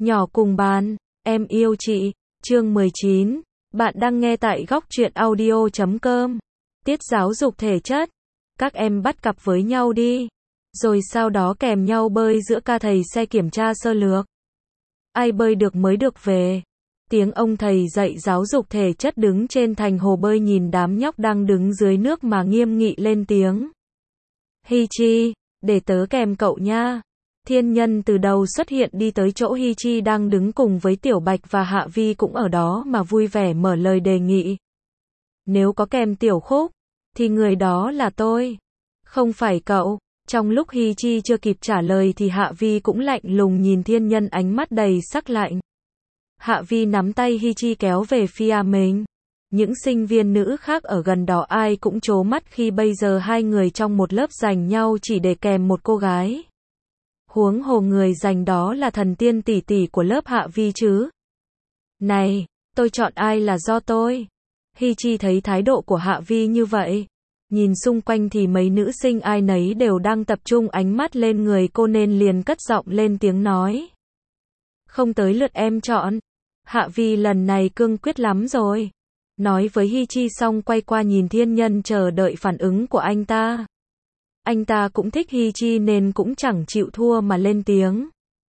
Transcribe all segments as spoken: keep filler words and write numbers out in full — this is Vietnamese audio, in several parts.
Nhỏ cùng bàn, em yêu chị, chương mười chín. Bạn đang nghe tại góc truyện audio chấm com. Tiết giáo dục thể chất. Các em bắt cặp với nhau đi. Rồi sau đó kèm nhau bơi giữa ca thầy xe kiểm tra sơ lược. Ai bơi được mới được về. Tiếng ông thầy dạy giáo dục thể chất đứng trên thành hồ bơi nhìn đám nhóc đang đứng dưới nước mà nghiêm nghị lên tiếng. Hi Chi, để tớ kèm cậu nha. Thiên Nhân từ đầu xuất hiện đi tới chỗ Hi Chi đang đứng cùng với Tiểu Bạch và Hạ Vi cũng ở đó mà vui vẻ mở lời đề nghị. Nếu có kèm Tiểu Khúc, thì người đó là tôi. Không phải cậu. Trong lúc Hi Chi chưa kịp trả lời thì Hạ Vi cũng lạnh lùng nhìn Thiên Nhân ánh mắt đầy sắc lạnh. Hạ Vi nắm tay Hi Chi kéo về phía mình. Những sinh viên nữ khác ở gần đó ai cũng trố mắt khi bây giờ hai người trong một lớp giành nhau chỉ để kèm một cô gái. Huống hồ người giành đó là thần tiên tỷ tỷ của lớp Hạ Vi chứ. Này, tôi chọn ai là do tôi. Hi Chi thấy thái độ của Hạ Vi như vậy. Nhìn xung quanh thì mấy nữ sinh ai nấy đều đang tập trung ánh mắt lên người cô nên liền cất giọng lên tiếng nói. Không tới lượt em chọn. Hạ Vi lần này cương quyết lắm rồi. Nói với Hi Chi xong quay qua nhìn Thiên Nhân chờ đợi phản ứng của anh ta. Anh ta cũng thích Hi Chi nên cũng chẳng chịu thua mà lên tiếng.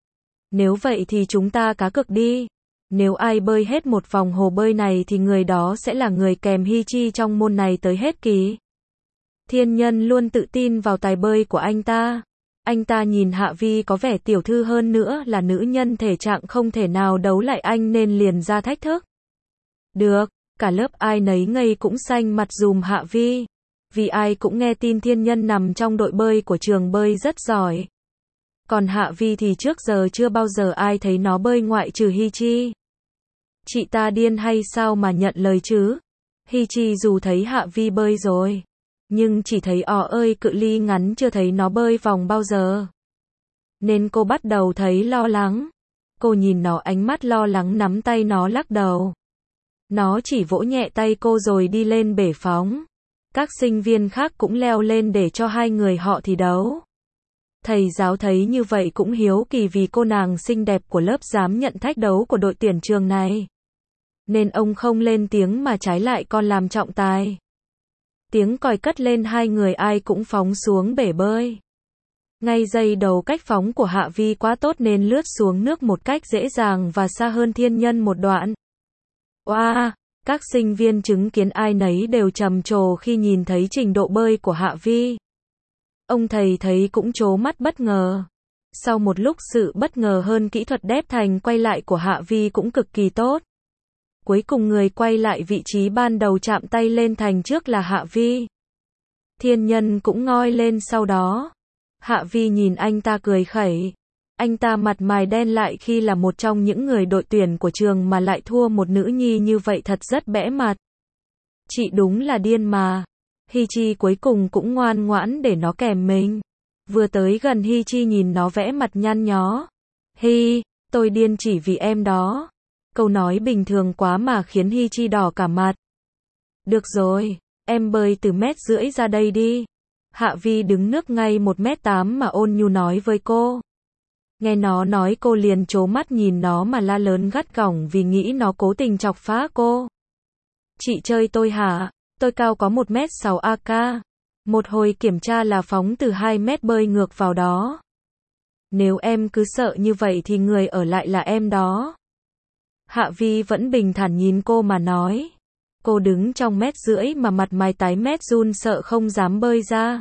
Nếu vậy thì chúng ta cá cược đi. Nếu ai bơi hết một vòng hồ bơi này thì người đó sẽ là người kèm Hi Chi trong môn này tới hết kỳ. Thiên Nhân luôn tự tin vào tài bơi của anh ta. Anh ta nhìn Hạ Vi có vẻ tiểu thư hơn nữa là nữ nhân thể trạng không thể nào đấu lại anh nên liền ra thách thức. Được, cả lớp ai nấy ngây cũng xanh mặt dùm Hạ Vi. Vì ai cũng nghe tin Thiên Nhân nằm trong đội bơi của trường bơi rất giỏi. Còn Hạ Vi thì trước giờ chưa bao giờ ai thấy nó bơi ngoại trừ Hi Chi. Chị ta điên hay sao mà nhận lời chứ? Hi Chi dù thấy Hạ Vi bơi rồi, nhưng chỉ thấy ò ơi cự ly ngắn chưa thấy nó bơi vòng bao giờ. Nên cô bắt đầu thấy lo lắng. Cô nhìn nó ánh mắt lo lắng nắm tay nó lắc đầu. Nó chỉ vỗ nhẹ tay cô rồi đi lên bể phóng. Các sinh viên khác cũng leo lên để cho hai người họ thi đấu. Thầy giáo thấy như vậy cũng hiếu kỳ vì cô nàng xinh đẹp của lớp dám nhận thách đấu của đội tuyển trường này. Nên ông không lên tiếng mà trái lại còn làm trọng tài. Tiếng còi cất lên hai người ai cũng phóng xuống bể bơi. Ngay giây đầu cách phóng của Hạ Vi quá tốt nên lướt xuống nước một cách dễ dàng và xa hơn Thiên Nhân một đoạn. Wow! Các sinh viên chứng kiến ai nấy đều trầm trồ khi nhìn thấy trình độ bơi của Hạ Vi. Ông thầy thấy cũng trố mắt bất ngờ. Sau một lúc sự bất ngờ hơn kỹ thuật đép thành quay lại của Hạ Vi cũng cực kỳ tốt. Cuối cùng người quay lại vị trí ban đầu chạm tay lên thành trước là Hạ Vi. Thiên Nhân cũng ngoi lên sau đó. Hạ Vi nhìn anh ta cười khẩy. Anh ta mặt mày đen lại khi là một trong những người đội tuyển của trường mà lại thua một nữ nhi như vậy thật rất bẽ mặt. Chị đúng là điên mà. Hi Chi cuối cùng cũng ngoan ngoãn để nó kèm mình. Vừa tới gần Hi Chi nhìn nó vẽ mặt nhăn nhó. Hi, tôi điên chỉ vì em đó. Câu nói bình thường quá mà khiến Hi Chi đỏ cả mặt. Được rồi, em bơi từ mét rưỡi ra đây đi. Hạ Vi đứng nước ngay một mét tám mà ôn nhu nói với cô. Nghe nó nói cô liền trố mắt nhìn nó mà la lớn gắt gỏng vì nghĩ nó cố tình chọc phá cô. Chị chơi tôi hả? Tôi cao có một mét sáu a ca. Một hồi kiểm tra là phóng từ hai mét bơi ngược vào đó. Nếu em cứ sợ như vậy thì người ở lại là em đó. Hạ Vi vẫn bình thản nhìn cô mà nói. Cô đứng trong mét rưỡi mà mặt mày tái mét run sợ không dám bơi ra.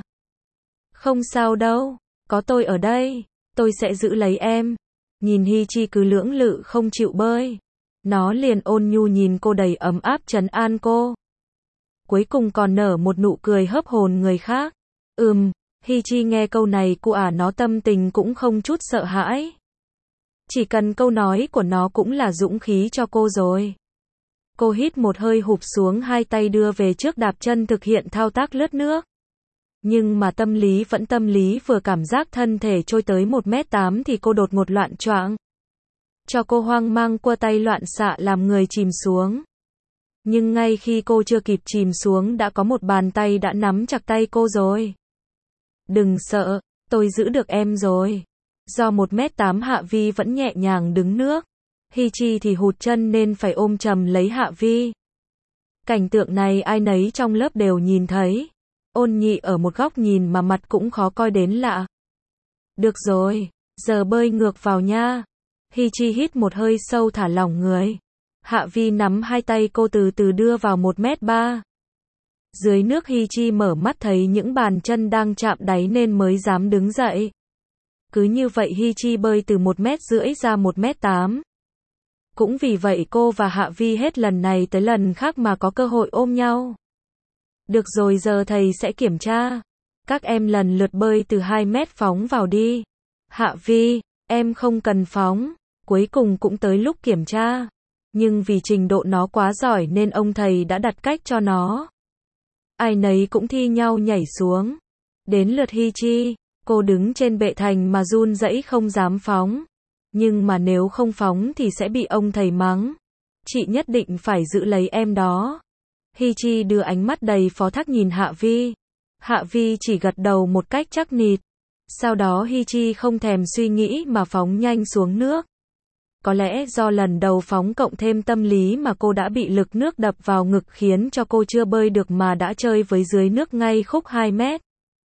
Không sao đâu, có tôi ở đây. Tôi sẽ giữ lấy em. Nhìn Hi Chi cứ lưỡng lự không chịu bơi. Nó liền ôn nhu nhìn cô đầy ấm áp trấn an cô. Cuối cùng còn nở một nụ cười hớp hồn người khác. Ừm, Hi Chi nghe câu này của ả nó tâm tình cũng không chút sợ hãi. Chỉ cần câu nói của nó cũng là dũng khí cho cô rồi. Cô hít một hơi hụp xuống hai tay đưa về trước đạp chân thực hiện thao tác lướt nước. Nhưng mà tâm lý vẫn tâm lý vừa cảm giác thân thể trôi tới một mét tám thì cô đột ngột loạn choạng. Cho cô hoang mang cua tay loạn xạ làm người chìm xuống. Nhưng ngay khi cô chưa kịp chìm xuống đã có một bàn tay đã nắm chặt tay cô rồi. Đừng sợ, tôi giữ được em rồi. Do một mét tám Hạ Vi vẫn nhẹ nhàng đứng nước. Hi Chi thì hụt chân nên phải ôm chầm lấy Hạ Vi. Cảnh tượng này ai nấy trong lớp đều nhìn thấy. Ôn Nhị ở một góc nhìn mà mặt cũng khó coi đến lạ. Được rồi, giờ bơi ngược vào nha. Hi Chi hít một hơi sâu thả lỏng người. Hạ Vi nắm hai tay cô từ từ đưa vào một mét ba. Dưới nước Hi Chi mở mắt thấy những bàn chân đang chạm đáy nên mới dám đứng dậy. Cứ như vậy Hi Chi bơi từ một mét rưỡi ra một mét tám. Cũng vì vậy cô và Hạ Vi hết lần này tới lần khác mà có cơ hội ôm nhau. Được rồi, giờ thầy sẽ kiểm tra. Các em lần lượt bơi từ hai mét phóng vào đi. Hạ Vi, em không cần phóng. Cuối cùng cũng tới lúc kiểm tra. Nhưng vì trình độ nó quá giỏi nên ông thầy đã đặt cách cho nó. Ai nấy cũng thi nhau nhảy xuống. Đến lượt Hi Chi, cô đứng trên bệ thành mà run rẩy không dám phóng. Nhưng mà nếu không phóng thì sẽ bị ông thầy mắng. Chị nhất định phải giữ lấy em đó. Hi Chi đưa ánh mắt đầy phó thác nhìn Hạ Vi. Hạ Vi chỉ gật đầu một cách chắc nịch. Sau đó Hi Chi không thèm suy nghĩ mà phóng nhanh xuống nước. Có lẽ do lần đầu phóng cộng thêm tâm lý mà cô đã bị lực nước đập vào ngực khiến cho cô chưa bơi được mà đã chơi với dưới nước ngay khúc hai mét.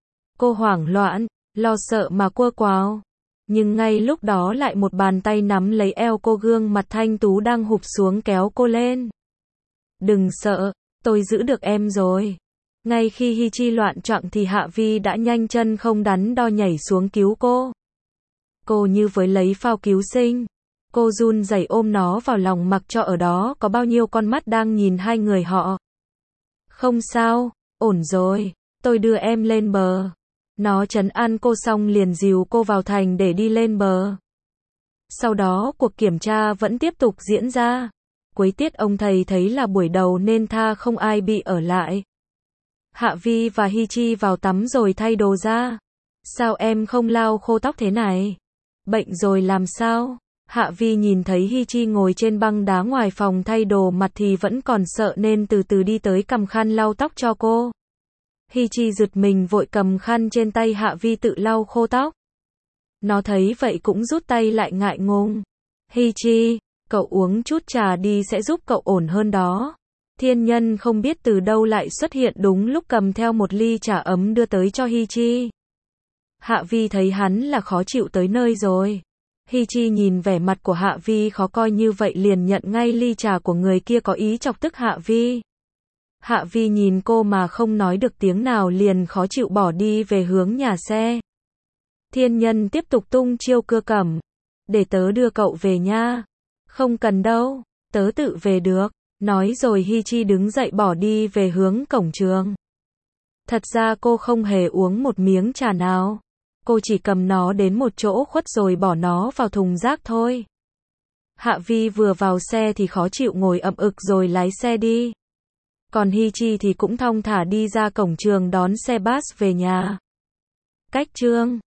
Cô hoảng loạn, lo sợ mà quơ quáo. Nhưng ngay lúc đó lại một bàn tay nắm lấy eo cô, gương mặt thanh tú đang hụp xuống kéo cô lên. Đừng sợ, tôi giữ được em rồi. Ngay khi Hi Chi loạn choạng thì Hạ Vi đã nhanh chân không đắn đo nhảy xuống cứu cô. Cô như với lấy phao cứu sinh. Cô run rẩy ôm nó vào lòng mặc cho ở đó có bao nhiêu con mắt đang nhìn hai người họ. Không sao, ổn rồi, tôi đưa em lên bờ. Nó trấn an cô xong liền dìu cô vào thành để đi lên bờ. Sau đó cuộc kiểm tra vẫn tiếp tục diễn ra. Cuối tiết ông thầy thấy là buổi đầu nên tha không ai bị ở lại. Hạ Vi và Hi Chi vào tắm rồi thay đồ ra. Sao em không lau khô tóc thế này? Bệnh rồi làm sao? Hạ Vi nhìn thấy Hi Chi ngồi trên băng đá ngoài phòng thay đồ mặt thì vẫn còn sợ nên từ từ đi tới cầm khăn lau tóc cho cô. Hi Chi giật mình vội cầm khăn trên tay Hạ Vi tự lau khô tóc. Nó thấy vậy cũng rút tay lại ngại ngùng. Hi Chi, cậu uống chút trà đi sẽ giúp cậu ổn hơn đó. Thiên Nhân không biết từ đâu lại xuất hiện đúng lúc cầm theo một ly trà ấm đưa tới cho Hi Chi. Hạ Vi thấy hắn là khó chịu tới nơi rồi. Hi Chi nhìn vẻ mặt của Hạ Vi khó coi như vậy liền nhận ngay ly trà của người kia có ý chọc tức Hạ Vi. Hạ Vi nhìn cô mà không nói được tiếng nào liền khó chịu bỏ đi về hướng nhà xe. Thiên Nhân tiếp tục tung chiêu cưa cẩm. Để tớ đưa cậu về nha. Không cần đâu, tớ tự về được. Nói rồi Hi Chi đứng dậy bỏ đi về hướng cổng trường. Thật ra cô không hề uống một miếng trà nào. Cô chỉ cầm nó đến một chỗ khuất rồi bỏ nó vào thùng rác thôi. Hạ Vi vừa vào xe thì khó chịu ngồi ậm ực rồi lái xe đi. Còn Hi Chi thì cũng thong thả đi ra cổng trường đón xe bus về nhà. Cách chương